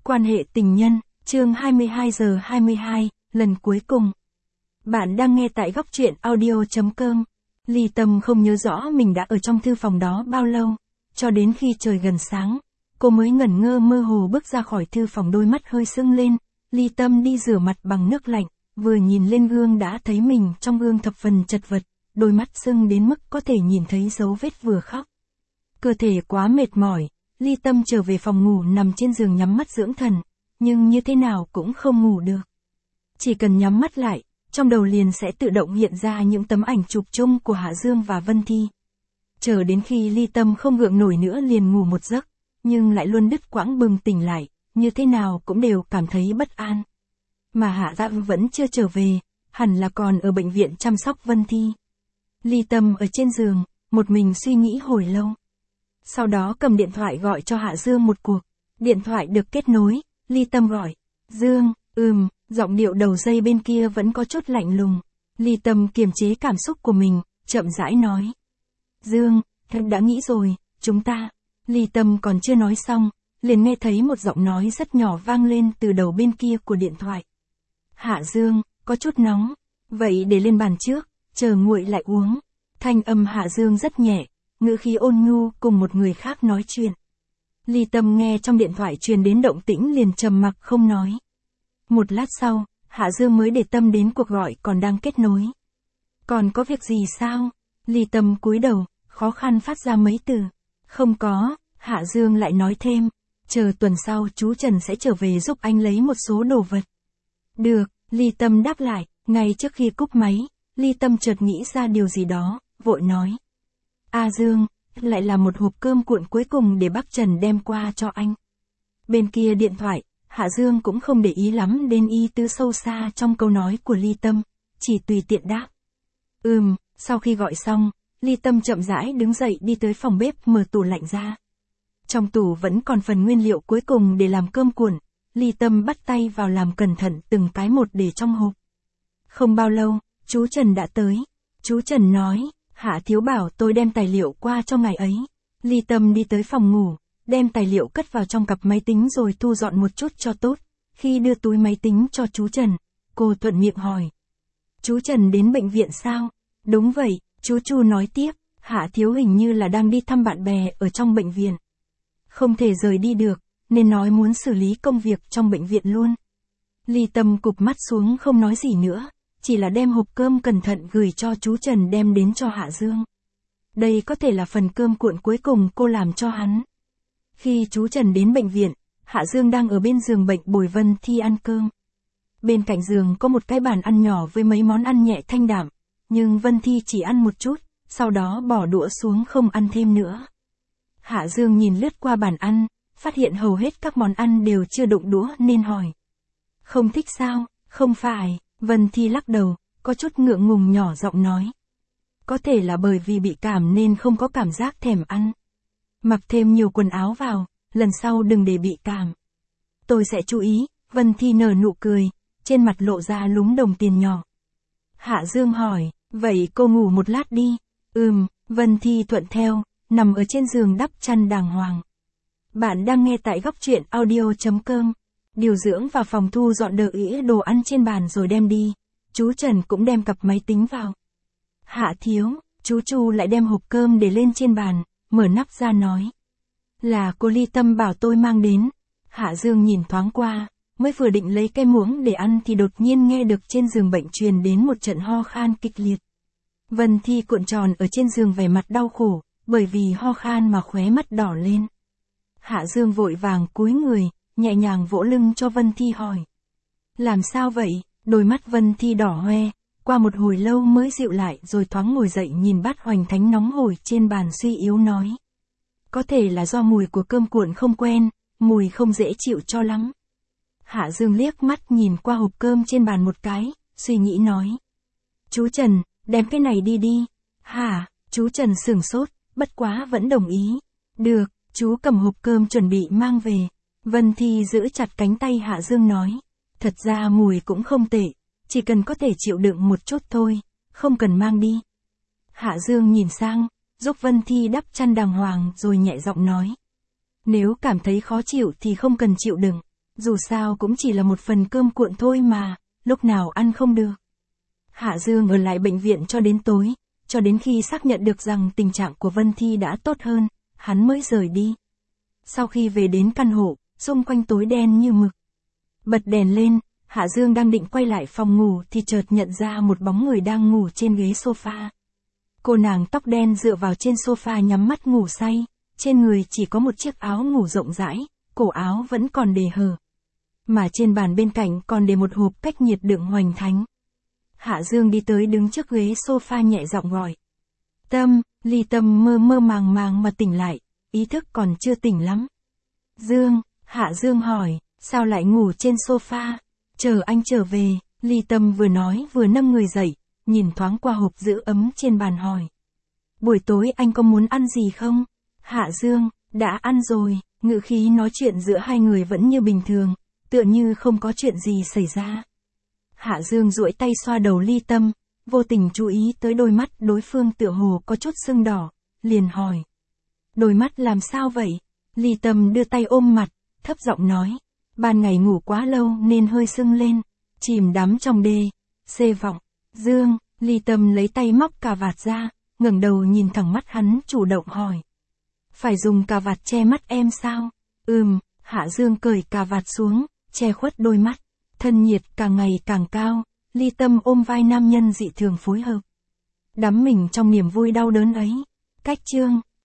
Quan hệ tình nhân, chương 22 giờ 22, lần cuối cùng. Bạn đang nghe tại góc truyện audio.com. Ly Tâm không nhớ rõ mình đã ở trong thư phòng đó bao lâu, cho đến khi trời gần sáng, cô mới ngẩn ngơ mơ hồ bước ra khỏi thư phòng, đôi mắt hơi sưng lên. Ly Tâm đi rửa mặt bằng nước lạnh, vừa nhìn lên gương đã thấy mình trong gương thập phần chật vật, đôi mắt sưng đến mức có thể nhìn thấy dấu vết, vừa khóc. Cơ thể quá mệt mỏi, Ly Tâm trở về phòng ngủ, nằm trên giường nhắm mắt dưỡng thần, nhưng như thế nào cũng không ngủ được. Chỉ cần nhắm mắt lại, trong đầu liền sẽ tự động hiện ra những tấm ảnh chụp chung của Hạ Dương và Vân Thi. Chờ đến khi Ly Tâm không gượng nổi nữa liền ngủ một giấc, nhưng lại luôn đứt quãng, bừng tỉnh lại, như thế nào cũng đều cảm thấy bất an. Mà Hạ Dương vẫn chưa trở về, hẳn là còn ở bệnh viện chăm sóc Vân Thi. Ly Tâm ở trên giường, một mình suy nghĩ hồi lâu. Sau đó cầm điện thoại gọi cho Hạ Dương một cuộc. Điện thoại được kết nối, Ly Tâm gọi. Dương, giọng điệu đầu dây bên kia vẫn có chút lạnh lùng. Ly Tâm kiềm chế cảm xúc của mình, chậm rãi nói. Dương, đã nghĩ rồi, chúng ta. Ly Tâm còn chưa nói xong, liền nghe thấy một giọng nói rất nhỏ vang lên từ đầu bên kia của điện thoại. Hạ Dương, có chút nóng. Vậy để lên bàn trước, chờ nguội lại uống. Thanh âm Hạ Dương rất nhẹ, ngữ khí ôn nhu, cùng một người khác nói chuyện. Ly Tâm nghe trong điện thoại truyền đến động tĩnh liền trầm mặc không nói. Một lát sau, Hạ Dương mới để tâm đến cuộc gọi còn đang kết nối. Còn có việc gì sao? Ly Tâm cúi đầu, khó khăn phát ra mấy từ. Không có. Hạ Dương lại nói thêm. Chờ tuần sau chú Trần sẽ trở về giúp anh lấy một số đồ vật. Được, Ly Tâm đáp lại. Ngay trước khi cúp máy, Ly Tâm chợt nghĩ ra điều gì đó, vội nói. Dương, lại là một hộp cơm cuộn cuối cùng để bác Trần đem qua cho anh. Bên kia điện thoại, Hạ Dương cũng không để ý lắm đến ý tứ sâu xa trong câu nói của Ly Tâm, chỉ tùy tiện đáp. Sau khi gọi xong, Ly Tâm chậm rãi đứng dậy đi tới phòng bếp, mở tủ lạnh ra. Trong tủ vẫn còn phần nguyên liệu cuối cùng để làm cơm cuộn, Ly Tâm bắt tay vào làm cẩn thận từng cái một để trong hộp. Không bao lâu, chú Trần đã tới. Chú Trần nói. Hạ thiếu bảo tôi đem tài liệu qua cho ngày ấy. Ly Tâm đi tới phòng ngủ, đem tài liệu cất vào trong cặp máy tính rồi thu dọn một chút cho tốt. Khi đưa túi máy tính cho chú Trần, cô thuận miệng hỏi. Chú Trần đến bệnh viện sao? Đúng vậy, chú Chu nói tiếp, Hạ thiếu hình như là đang đi thăm bạn bè ở trong bệnh viện. Không thể rời đi được, nên nói muốn xử lý công việc trong bệnh viện luôn. Ly Tâm cụp mắt xuống không nói gì nữa. Chỉ là đem hộp cơm cẩn thận gửi cho chú Trần đem đến cho Hạ Dương. Đây có thể là phần cơm cuộn cuối cùng cô làm cho hắn. Khi chú Trần đến bệnh viện, Hạ Dương đang ở bên giường bệnh bồi Vân Thi ăn cơm. Bên cạnh giường có một cái bàn ăn nhỏ với mấy món ăn nhẹ thanh đạm, nhưng Vân Thi chỉ ăn một chút, sau đó bỏ đũa xuống không ăn thêm nữa. Hạ Dương nhìn lướt qua bàn ăn, phát hiện hầu hết các món ăn đều chưa đụng đũa nên hỏi. Không thích sao? Không phải. Vân Thi lắc đầu, có chút ngượng ngùng nhỏ giọng nói. Có thể là bởi vì bị cảm nên không có cảm giác thèm ăn. Mặc thêm nhiều quần áo vào, lần sau đừng để bị cảm. Tôi sẽ chú ý. Vân Thi nở nụ cười, trên mặt lộ ra lúm đồng tiền nhỏ. Hạ Dương hỏi, vậy cô ngủ một lát đi. Vân Thi thuận theo, nằm ở trên giường đắp chăn đàng hoàng. Bạn đang nghe tại góc truyện audio.com. Điều dưỡng vào phòng thu dọn đỡ ĩa đồ ăn trên bàn rồi đem đi. Chú Trần cũng đem cặp máy tính vào. Hạ thiếu, chú Chu lại đem hộp cơm để lên trên bàn, mở nắp ra nói. Là cô Ly Tâm bảo tôi mang đến. Hạ Dương nhìn thoáng qua, mới vừa định lấy cái muỗng để ăn thì đột nhiên nghe được trên giường bệnh truyền đến một trận ho khan kịch liệt. Vân Thi cuộn tròn ở trên giường vẻ mặt đau khổ, bởi vì ho khan mà khóe mắt đỏ lên. Hạ Dương vội vàng cúi người, nhẹ nhàng vỗ lưng cho Vân Thi hỏi. Làm sao vậy? Đôi mắt Vân Thi đỏ hoe, qua một hồi lâu mới dịu lại rồi thoáng ngồi dậy nhìn bát hoành thánh nóng hổi trên bàn suy yếu nói. Có thể là do mùi của cơm cuộn không quen, mùi không dễ chịu cho lắm. Hạ Dương liếc mắt nhìn qua hộp cơm trên bàn một cái, suy nghĩ nói. Chú Trần, đem cái này đi đi. Hả? Chú Trần sửng sốt, bất quá vẫn đồng ý. Được, chú cầm hộp cơm chuẩn bị mang về. Vân Thi giữ chặt cánh tay Hạ Dương nói. Thật ra mùi cũng không tệ, chỉ cần có thể chịu đựng một chút thôi, không cần mang đi. Hạ Dương nhìn sang, giúp Vân Thi đắp chăn đàng hoàng rồi nhẹ giọng nói. Nếu cảm thấy khó chịu thì không cần chịu đựng. Dù sao cũng chỉ là một phần cơm cuộn thôi mà, lúc nào ăn không được. Hạ Dương ở lại bệnh viện cho đến tối, cho đến khi xác nhận được rằng tình trạng của Vân Thi đã tốt hơn, hắn mới rời đi. Sau khi về đến căn hộ, xung quanh tối đen như mực. Bật đèn lên, Hạ Dương đang định quay lại phòng ngủ thì chợt nhận ra một bóng người đang ngủ trên ghế sofa. Cô nàng tóc đen dựa vào trên sofa nhắm mắt ngủ say, trên người chỉ có một chiếc áo ngủ rộng rãi, cổ áo vẫn còn để hở. Mà trên bàn bên cạnh còn để một hộp cách nhiệt đựng hoành thánh. Hạ Dương đi tới đứng trước ghế sofa nhẹ giọng gọi. Tâm, Ly Tâm mơ mơ màng màng mà tỉnh lại, ý thức còn chưa tỉnh lắm. Dương, Hạ Dương hỏi, sao lại ngủ trên sofa? Chờ anh trở về, Ly Tâm vừa nói vừa nâng người dậy, nhìn thoáng qua hộp giữ ấm trên bàn hỏi. Buổi tối anh có muốn ăn gì không? Hạ Dương, đã ăn rồi, ngữ khí nói chuyện giữa hai người vẫn như bình thường, tựa như không có chuyện gì xảy ra. Hạ Dương duỗi tay xoa đầu Ly Tâm, vô tình chú ý tới đôi mắt đối phương tựa hồ có chút sưng đỏ, liền hỏi. Đôi mắt làm sao vậy? Ly Tâm đưa tay ôm mặt, thấp giọng nói. Ban ngày ngủ quá lâu nên hơi sưng lên, chìm đắm trong đê, xê vọng. Dương, Ly Tâm lấy tay móc cà vạt ra, ngẩng đầu nhìn thẳng mắt hắn chủ động hỏi. Phải dùng cà vạt che mắt em sao? Hạ Dương cởi cà vạt xuống, che khuất đôi mắt. Thân nhiệt càng ngày càng cao, Ly Tâm ôm vai nam nhân dị thường phối hợp. Đắm mình trong niềm vui đau đớn ấy. Cách chương